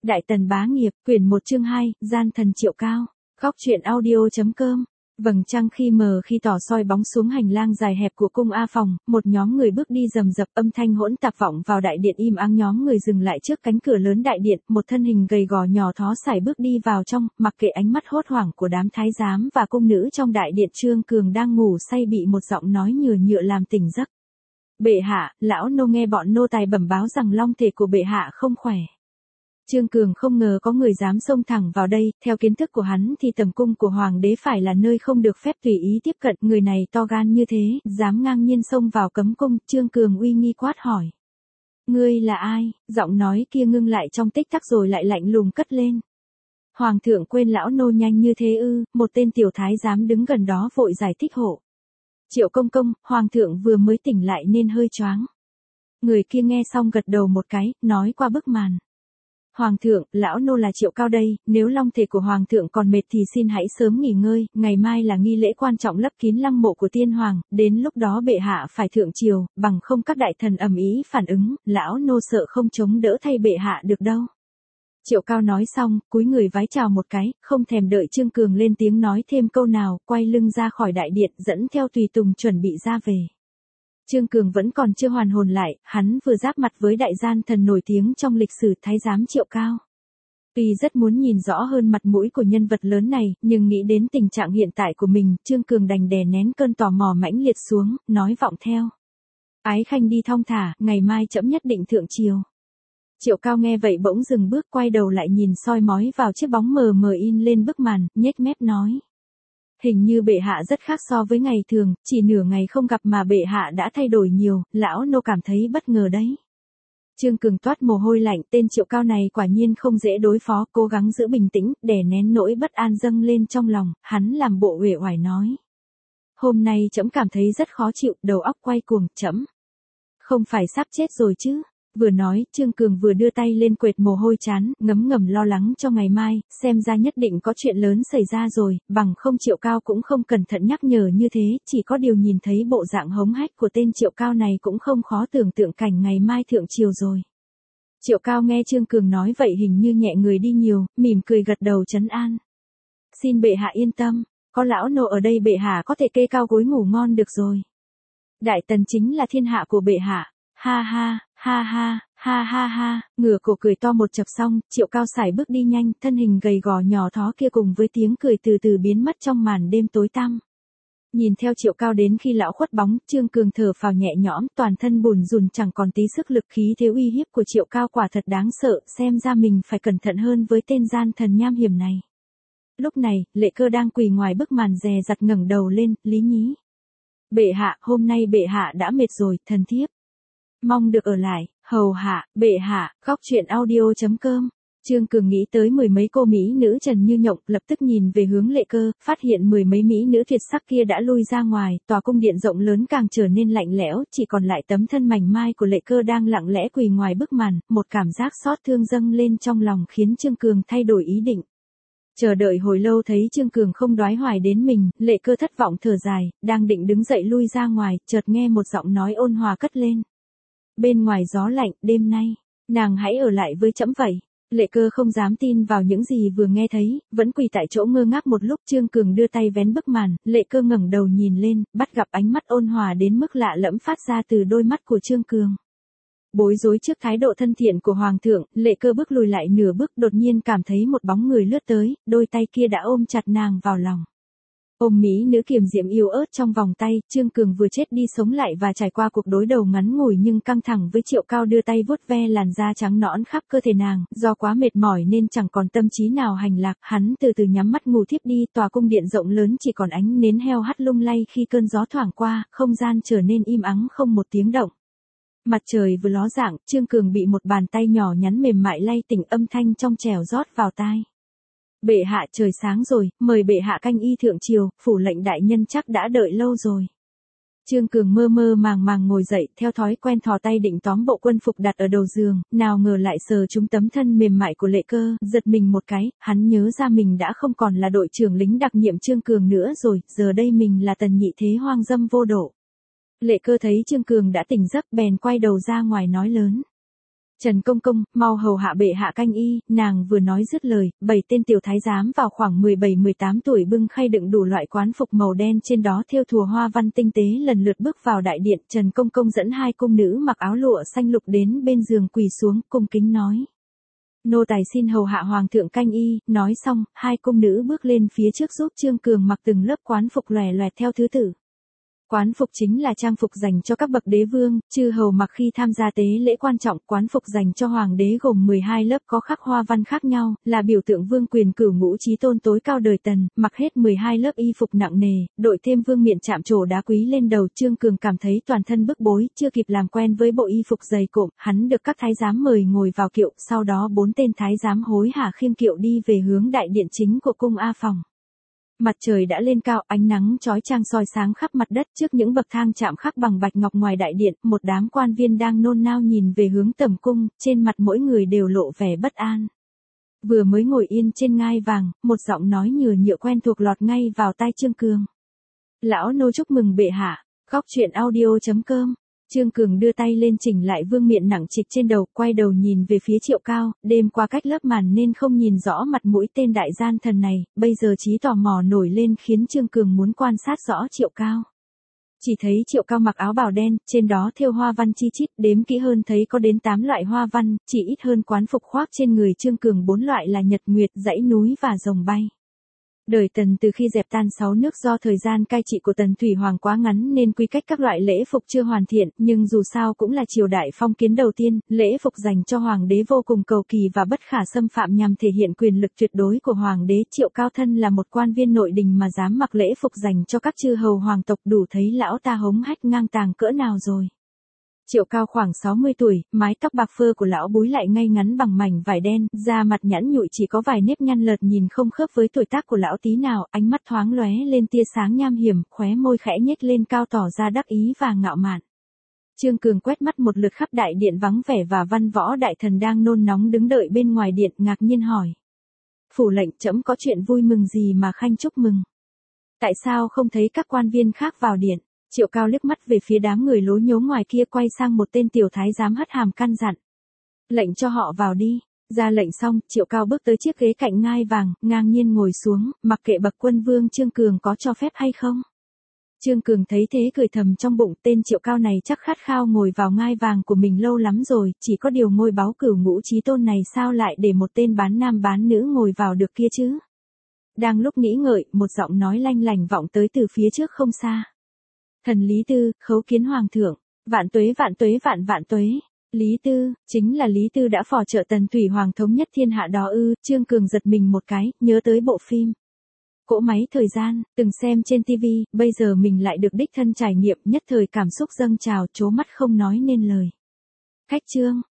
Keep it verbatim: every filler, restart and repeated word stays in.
Đại Tần Bá Nghiệp, quyển một chương hai, Gian Thần Triệu Cao. Góc truyện audio.com. Vầng trăng khi mờ khi tỏ soi bóng xuống hành lang dài hẹp của cung A Phòng, một nhóm người bước đi rầm rập, âm thanh hỗn tạp vọng vào đại điện im ắng. Nhóm người dừng lại trước cánh cửa lớn đại điện, một thân hình gầy gò nhỏ thó sải bước đi vào trong, mặc kệ ánh mắt hốt hoảng của đám thái giám và cung nữ trong đại điện. Trương Cường đang ngủ say bị một giọng nói nhừa nhựa làm tỉnh giấc. Bệ hạ, lão nô nghe bọn nô tài bẩm báo rằng long thể của bệ hạ không khỏe. Trương Cường không ngờ có người dám xông thẳng vào đây, theo kiến thức của hắn thì tầm cung của hoàng đế phải là nơi không được phép tùy ý tiếp cận, người này to gan như thế, dám ngang nhiên xông vào cấm cung. Trương Cường uy nghi quát hỏi: Ngươi là ai? Giọng nói kia ngưng lại trong tích tắc rồi lại lạnh lùng cất lên: Hoàng thượng quên lão nô nhanh như thế ư? Một tên tiểu thái giám đứng gần đó vội giải thích hộ: Triệu công công, hoàng thượng vừa mới tỉnh lại nên hơi choáng. Người kia nghe xong gật đầu một cái, nói qua bức màn: Hoàng thượng, lão nô là Triệu Cao đây, nếu long thể của hoàng thượng còn mệt thì xin hãy sớm nghỉ ngơi, ngày mai là nghi lễ quan trọng lấp kín lăng mộ của tiên hoàng, đến lúc đó bệ hạ phải thượng triều, bằng không các đại thần ầm ĩ phản ứng, lão nô sợ không chống đỡ thay bệ hạ được đâu. Triệu Cao nói xong, cúi người vái chào một cái, không thèm đợi Trương Cường lên tiếng nói thêm câu nào, quay lưng ra khỏi đại điện, dẫn theo tùy tùng chuẩn bị ra về. Trương Cường vẫn còn chưa hoàn hồn lại, hắn vừa giáp mặt với đại gian thần nổi tiếng trong lịch sử thái giám Triệu Cao. Tuy rất muốn nhìn rõ hơn mặt mũi của nhân vật lớn này, nhưng nghĩ đến tình trạng hiện tại của mình, Trương Cường đành đè nén cơn tò mò mãnh liệt xuống, nói vọng theo: Ái khanh đi thong thả, ngày mai trẫm nhất định thượng triều. Triệu Cao nghe vậy bỗng dừng bước, quay đầu lại nhìn soi mói vào chiếc bóng mờ mờ in lên bức màn, nhếch mép nói: Hình như bệ hạ rất khác so với ngày thường, chỉ nửa ngày không gặp mà bệ hạ đã thay đổi nhiều, lão nô cảm thấy bất ngờ đấy. Trương Cường toát mồ hôi lạnh, tên Triệu Cao này quả nhiên không dễ đối phó, cố gắng giữ bình tĩnh, đè nén nỗi bất an dâng lên trong lòng, hắn làm bộ uể oải nói: Hôm nay trẫm cảm thấy rất khó chịu, đầu óc quay cuồng, trẫm không phải sắp chết rồi chứ? Vừa nói, Trương Cường vừa đưa tay lên quệt mồ hôi trán, ngấm ngầm lo lắng cho ngày mai, xem ra nhất định có chuyện lớn xảy ra rồi, bằng không Triệu Cao cũng không cẩn thận nhắc nhở như thế, chỉ có điều nhìn thấy bộ dạng hống hách của tên Triệu Cao này cũng không khó tưởng tượng cảnh ngày mai thượng triều rồi. Triệu Cao nghe Trương Cường nói vậy hình như nhẹ người đi nhiều, mỉm cười gật đầu trấn an: Xin bệ hạ yên tâm, có lão nô ở đây bệ hạ có thể kê cao gối ngủ ngon được rồi. Đại Tần chính là thiên hạ của bệ hạ, ha ha. Ha ha, ha ha ha, ngửa cổ cười to một chập xong, Triệu Cao sải bước đi nhanh, thân hình gầy gò nhỏ thó kia cùng với tiếng cười từ từ biến mất trong màn đêm tối tăm. Nhìn theo Triệu Cao đến khi lão khuất bóng, Trương Cường thở phào nhẹ nhõm, toàn thân bùn rùn chẳng còn tí sức lực. Khí thế uy hiếp của Triệu Cao quả thật đáng sợ, xem ra mình phải cẩn thận hơn với tên gian thần nham hiểm này. Lúc này, Lệ Cơ đang quỳ ngoài bức màn dè dặt ngẩng đầu lên: Lý nhí. Bệ hạ, hôm nay bệ hạ đã mệt rồi, thần thiếp mong được ở lại, hầu hạ, bệ hạ. Góc truyện audio.com. Trương Cường nghĩ tới mười mấy cô mỹ nữ trần như nhộng, lập tức nhìn về hướng Lệ Cơ, phát hiện mười mấy mỹ nữ tuyệt sắc kia đã lui ra ngoài, tòa cung điện rộng lớn càng trở nên lạnh lẽo, chỉ còn lại tấm thân mảnh mai của Lệ Cơ đang lặng lẽ quỳ ngoài bức màn, một cảm giác xót thương dâng lên trong lòng khiến Trương Cường thay đổi ý định. Chờ đợi hồi lâu thấy Trương Cường không đoái hoài đến mình, Lệ Cơ thất vọng thở dài, đang định đứng dậy lui ra ngoài, chợt nghe một giọng nói ôn hòa cất lên: Bên ngoài gió lạnh, đêm nay, nàng hãy ở lại với trẫm vậy. Lệ Cơ không dám tin vào những gì vừa nghe thấy, vẫn quỳ tại chỗ ngơ ngác một lúc. Trương Cường đưa tay vén bức màn, Lệ Cơ ngẩng đầu nhìn lên, bắt gặp ánh mắt ôn hòa đến mức lạ lẫm phát ra từ đôi mắt của Trương Cường. Bối rối trước thái độ thân thiện của hoàng thượng, Lệ Cơ bước lùi lại nửa bước, đột nhiên cảm thấy một bóng người lướt tới, đôi tay kia đã ôm chặt nàng vào lòng. Ôm mỹ nữ kiềm diễm yêu ớt trong vòng tay, Trương Cường vừa chết đi sống lại và trải qua cuộc đối đầu ngắn ngủi nhưng căng thẳng với Triệu Cao, đưa tay vuốt ve làn da trắng nõn khắp cơ thể nàng, do quá mệt mỏi nên chẳng còn tâm trí nào hành lạc, hắn từ từ nhắm mắt ngủ thiếp đi. Tòa cung điện rộng lớn chỉ còn ánh nến heo hắt lung lay khi cơn gió thoảng qua, không gian trở nên im ắng không một tiếng động. Mặt trời vừa ló dạng, Trương Cường bị một bàn tay nhỏ nhắn mềm mại lay tỉnh, âm thanh trong trẻo rót vào tai: Bệ hạ, trời sáng rồi, mời bệ hạ canh y thượng triều, phủ lệnh đại nhân chắc đã đợi lâu rồi. Trương Cường mơ mơ màng màng ngồi dậy, theo thói quen thò tay định tóm bộ quân phục đặt ở đầu giường, nào ngờ lại sờ trúng tấm thân mềm mại của Lệ Cơ, giật mình một cái, hắn nhớ ra mình đã không còn là đội trưởng lính đặc nhiệm Trương Cường nữa rồi, giờ đây mình là tần nhị thế hoang dâm vô độ. Lệ Cơ thấy Trương Cường đã tỉnh giấc bèn quay đầu ra ngoài nói lớn: Trần công công, mau hầu hạ bệ hạ canh y, nàng vừa nói dứt lời, bảy tên tiểu thái giám vào khoảng mười bảy mười tám tuổi bưng khay đựng đủ loại quán phục màu đen trên đó thêu thùa hoa văn tinh tế lần lượt bước vào đại điện. Trần công công dẫn hai cung nữ mặc áo lụa xanh lục đến bên giường quỳ xuống, cung kính nói: Nô tài xin hầu hạ hoàng thượng canh y. Nói xong, hai cung nữ bước lên phía trước giúp Trương Cường mặc từng lớp quán phục lòe loẹt theo thứ tự. Quán phục chính là trang phục dành cho các bậc đế vương, chư hầu mặc khi tham gia tế lễ quan trọng. Quán phục dành cho hoàng đế gồm mười hai lớp có khắc hoa văn khác nhau, là biểu tượng vương quyền cửu ngũ chí tôn tối cao đời Tần. Mặc hết mười hai lớp y phục nặng nề, đội thêm vương miện chạm trổ đá quý lên đầu. Trương Cường cảm thấy toàn thân bức bối, chưa kịp làm quen với bộ y phục dày cộm, hắn được các thái giám mời ngồi vào kiệu, sau đó bốn tên thái giám hối hả khiêng kiệu đi về hướng đại điện chính của cung A Phòng. Mặt trời đã lên cao, ánh nắng chói chang soi sáng khắp mặt đất. Trước những bậc thang chạm khắc bằng bạch ngọc ngoài đại điện, một đám quan viên đang nôn nao nhìn về hướng tẩm cung, trên mặt mỗi người đều lộ vẻ bất an. Vừa mới ngồi yên trên ngai vàng, một giọng nói nhừa nhựa quen thuộc lọt ngay vào tai Trương Cường. Lão nô chúc mừng bệ hạ. Khóc chuyện audio chấm com. Trương Cường đưa tay lên chỉnh lại vương miện nặng trịch trên đầu, quay đầu nhìn về phía Triệu Cao. Đêm qua cách lớp màn nên không nhìn rõ mặt mũi tên đại gian thần này, bây giờ trí tò mò nổi lên khiến Trương Cường muốn quan sát rõ Triệu Cao. Chỉ thấy Triệu Cao mặc áo bào đen, trên đó thêu hoa văn chi chít, đếm kỹ hơn thấy có đến tám loại hoa văn, chỉ ít hơn quán phục khoác trên người Trương Cường bốn loại là nhật nguyệt, dãy núi và rồng bay. Đời Tần từ khi dẹp tan sáu nước do thời gian cai trị của Tần Thủy Hoàng quá ngắn nên quy cách các loại lễ phục chưa hoàn thiện, nhưng dù sao cũng là triều đại phong kiến đầu tiên, lễ phục dành cho Hoàng đế vô cùng cầu kỳ và bất khả xâm phạm nhằm thể hiện quyền lực tuyệt đối của Hoàng đế. Triệu Cao thân là một quan viên nội đình mà dám mặc lễ phục dành cho các chư hầu hoàng tộc, đủ thấy lão ta hống hách ngang tàng cỡ nào rồi. Triệu Cao khoảng sáu mươi tuổi, mái tóc bạc phơ của lão búi lại ngay ngắn bằng mảnh vải đen, da mặt nhẵn nhụi chỉ có vài nếp nhăn lợt nhìn không khớp với tuổi tác của lão tí nào, ánh mắt thoáng lóe lên tia sáng nham hiểm, khóe môi khẽ nhếch lên cao tỏ ra đắc ý và ngạo mạn. Trương Cường quét mắt một lượt khắp đại điện vắng vẻ và văn võ đại thần đang nôn nóng đứng đợi bên ngoài điện, ngạc nhiên hỏi: Phủ lệnh, trẫm có chuyện vui mừng gì mà khanh chúc mừng? Tại sao không thấy các quan viên khác vào điện? Triệu Cao liếc mắt về phía đám người lố nhố ngoài kia, quay sang một tên tiểu thái giám hất hàm căn dặn: Lệnh cho họ vào đi. Ra lệnh xong, Triệu Cao bước tới chiếc ghế cạnh ngai vàng, ngang nhiên ngồi xuống, mặc kệ bậc quân vương Trương Cường có cho phép hay không. Trương Cường thấy thế cười thầm trong bụng, tên Triệu Cao này chắc khát khao ngồi vào ngai vàng của mình lâu lắm rồi, chỉ có điều ngôi báu cửu ngũ chí tôn này sao lại để một tên bán nam bán nữ ngồi vào được kia chứ. Đang lúc nghĩ ngợi, một giọng nói lanh lành vọng tới từ phía trước không xa. Thần Lý Tư, khấu kiến hoàng thượng. Vạn tuế vạn tuế vạn vạn tuế. Lý Tư, chính là Lý Tư đã phò trợ Tần Thủy Hoàng thống nhất thiên hạ đó ư? Trương Cường giật mình một cái, nhớ tới bộ phim Cỗ máy thời gian, từng xem trên tivi, bây giờ mình lại được đích thân trải nghiệm, nhất thời cảm xúc dâng trào, trố mắt không nói nên lời. Khách Trương,